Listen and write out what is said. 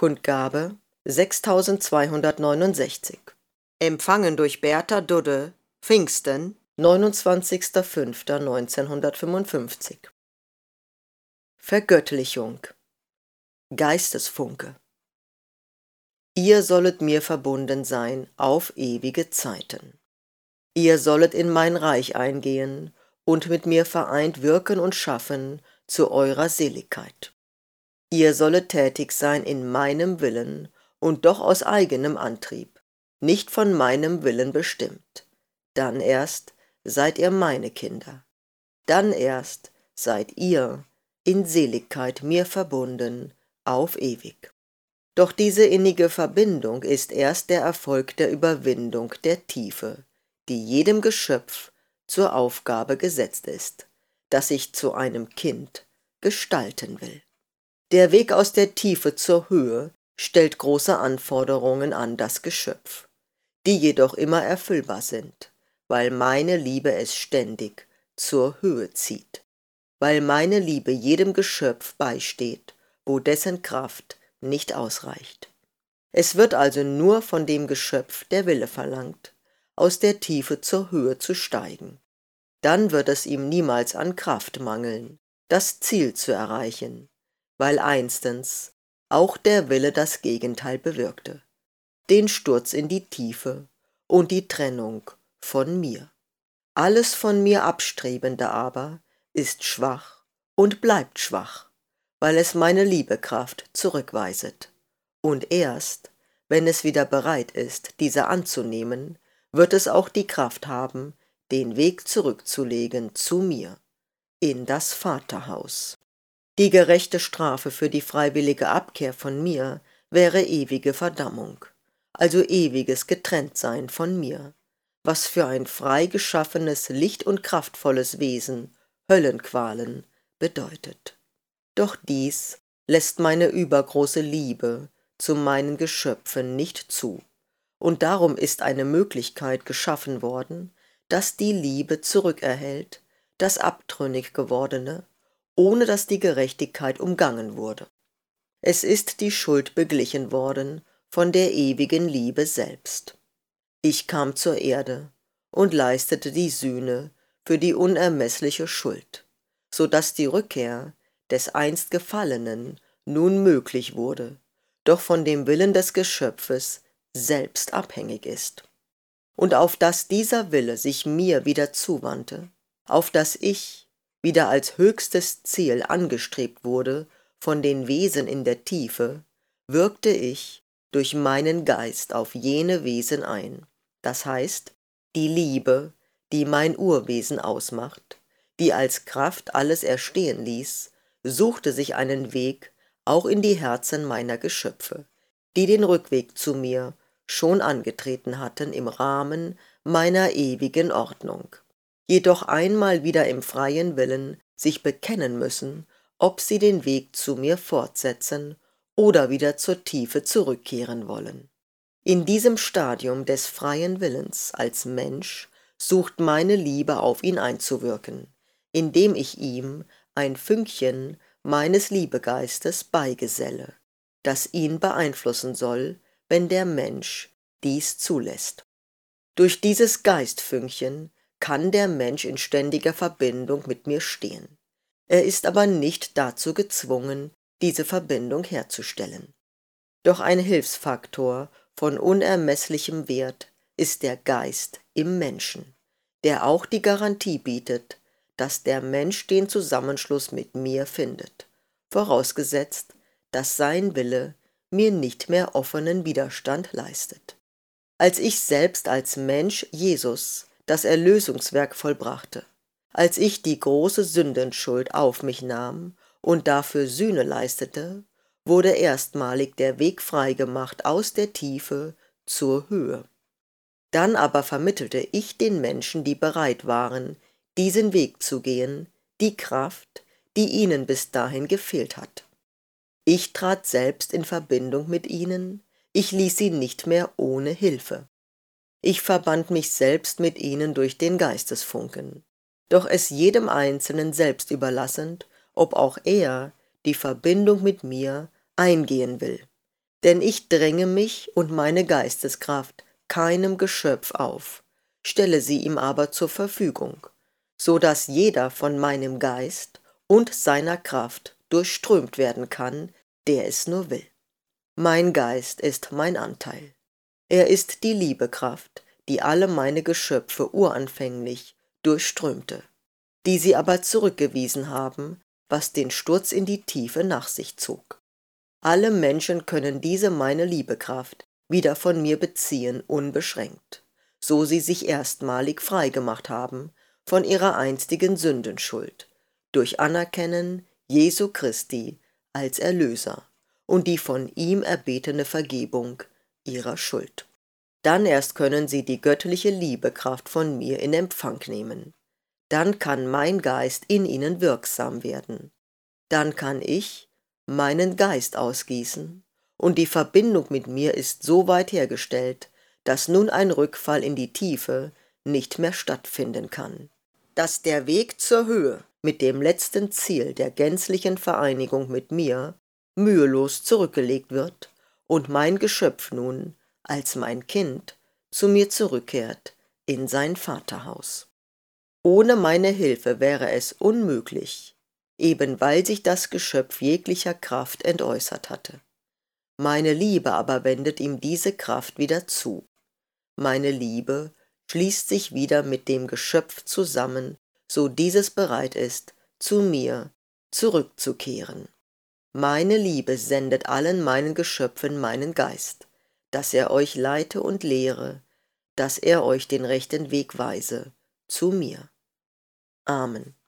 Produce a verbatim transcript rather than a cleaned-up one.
Kundgabe sechstausendzweihundertneunundsechzig. Empfangen durch Bertha Dudde, Pfingsten, neunundzwanzigster fünfter neunzehnhundertfünfundfünfzig. Vergöttlichung. Geistesfunke. Ihr sollet mir verbunden sein auf ewige Zeiten. Ihr sollet in mein Reich eingehen und mit mir vereint wirken und schaffen zu eurer Seligkeit. Ihr sollet tätig sein in meinem Willen und doch aus eigenem Antrieb, nicht von meinem Willen bestimmt. Dann erst seid ihr meine Kinder. Dann erst seid ihr in Seligkeit mir verbunden auf ewig. Doch diese innige Verbindung ist erst der Erfolg der Überwindung der Tiefe, die jedem Geschöpf zur Aufgabe gesetzt ist, das sich zu einem Kind gestalten will. Der Weg aus der Tiefe zur Höhe stellt große Anforderungen an das Geschöpf, die jedoch immer erfüllbar sind, weil meine Liebe es ständig zur Höhe zieht, weil meine Liebe jedem Geschöpf beisteht, wo dessen Kraft nicht ausreicht. Es wird also nur von dem Geschöpf der Wille verlangt, aus der Tiefe zur Höhe zu steigen. Dann wird es ihm niemals an Kraft mangeln, das Ziel zu erreichen, weil einstens auch der Wille das Gegenteil bewirkte, den Sturz in die Tiefe und die Trennung von mir. Alles von mir Abstrebende aber ist schwach und bleibt schwach, weil es meine Liebekraft zurückweiset. Und erst, wenn es wieder bereit ist, diese anzunehmen, wird es auch die Kraft haben, den Weg zurückzulegen zu mir, in das Vaterhaus. Die gerechte Strafe für die freiwillige Abkehr von mir wäre ewige Verdammung, also ewiges Getrenntsein von mir, was für ein frei geschaffenes, licht- und kraftvolles Wesen Höllenqualen bedeutet. Doch dies lässt meine übergroße Liebe zu meinen Geschöpfen nicht zu, und darum ist eine Möglichkeit geschaffen worden, dass die Liebe zurückerhält, das abtrünnig gewordene, ohne dass die Gerechtigkeit umgangen wurde. Es ist die Schuld beglichen worden von der ewigen Liebe selbst. Ich kam zur Erde und leistete die Sühne für die unermessliche Schuld, so dass die Rückkehr des einst Gefallenen nun möglich wurde, doch von dem Willen des Geschöpfes selbst abhängig ist. Und auf dass dieser Wille sich mir wieder zuwandte, auf dass ich wieder als höchstes Ziel angestrebt wurde von den Wesen in der Tiefe, wirkte ich durch meinen Geist auf jene Wesen ein, das heißt, die Liebe, die mein Urwesen ausmacht, die als Kraft alles erstehen ließ, suchte sich einen Weg auch in die Herzen meiner Geschöpfe, die den Rückweg zu mir schon angetreten hatten im Rahmen meiner ewigen Ordnung, jedoch einmal wieder im freien Willen sich bekennen müssen, ob sie den Weg zu mir fortsetzen oder wieder zur Tiefe zurückkehren wollen. In diesem Stadium des freien Willens als Mensch sucht meine Liebe auf ihn einzuwirken, indem ich ihm ein Fünkchen meines Liebegeistes beigeselle, das ihn beeinflussen soll, wenn der Mensch dies zulässt. Durch dieses Geistfünkchen kann der Mensch in ständiger Verbindung mit mir stehen. Er ist aber nicht dazu gezwungen, diese Verbindung herzustellen. Doch ein Hilfsfaktor von unermesslichem Wert ist der Geist im Menschen, der auch die Garantie bietet, dass der Mensch den Zusammenschluss mit mir findet, vorausgesetzt, dass sein Wille mir nicht mehr offenen Widerstand leistet. Als ich selbst als Mensch Jesus das Erlösungswerk vollbrachte, als ich die große Sündenschuld auf mich nahm und dafür Sühne leistete, wurde erstmalig der Weg freigemacht aus der Tiefe zur Höhe. Dann aber vermittelte ich den Menschen, die bereit waren, diesen Weg zu gehen, die Kraft, die ihnen bis dahin gefehlt hat. Ich trat selbst in Verbindung mit ihnen, ich ließ sie nicht mehr ohne Hilfe. Ich verband mich selbst mit ihnen durch den Geistesfunken, doch es jedem Einzelnen selbst überlassend, ob auch er die Verbindung mit mir eingehen will. Denn ich dränge mich und meine Geisteskraft keinem Geschöpf auf, stelle sie ihm aber zur Verfügung, so dass jeder von meinem Geist und seiner Kraft durchströmt werden kann, der es nur will. Mein Geist ist mein Anteil. Er ist die Liebekraft, die alle meine Geschöpfe uranfänglich durchströmte, die sie aber zurückgewiesen haben, was den Sturz in die Tiefe nach sich zog. Alle Menschen können diese meine Liebekraft wieder von mir beziehen, unbeschränkt, so sie sich erstmalig frei gemacht haben von ihrer einstigen Sündenschuld, durch Anerkennen Jesu Christi als Erlöser und die von ihm erbetene Vergebung ihrer Schuld. Dann erst können sie die göttliche Liebekraft von mir in Empfang nehmen. Dann kann mein Geist in ihnen wirksam werden. Dann kann ich meinen Geist ausgießen, und die Verbindung mit mir ist so weit hergestellt, dass nun ein Rückfall in die Tiefe nicht mehr stattfinden kann. Dass der Weg zur Höhe mit dem letzten Ziel der gänzlichen Vereinigung mit mir mühelos zurückgelegt wird und mein Geschöpf nun als mein Kind zu mir zurückkehrt in sein Vaterhaus. Ohne meine Hilfe wäre es unmöglich, eben weil sich das Geschöpf jeglicher Kraft entäußert hatte. Meine Liebe aber wendet ihm diese Kraft wieder zu. Meine Liebe schließt sich wieder mit dem Geschöpf zusammen, so dieses bereit ist, zu mir zurückzukehren. Meine Liebe sendet allen meinen Geschöpfen meinen Geist, dass er euch leite und lehre, dass er euch den rechten Weg weise, zu mir. Amen.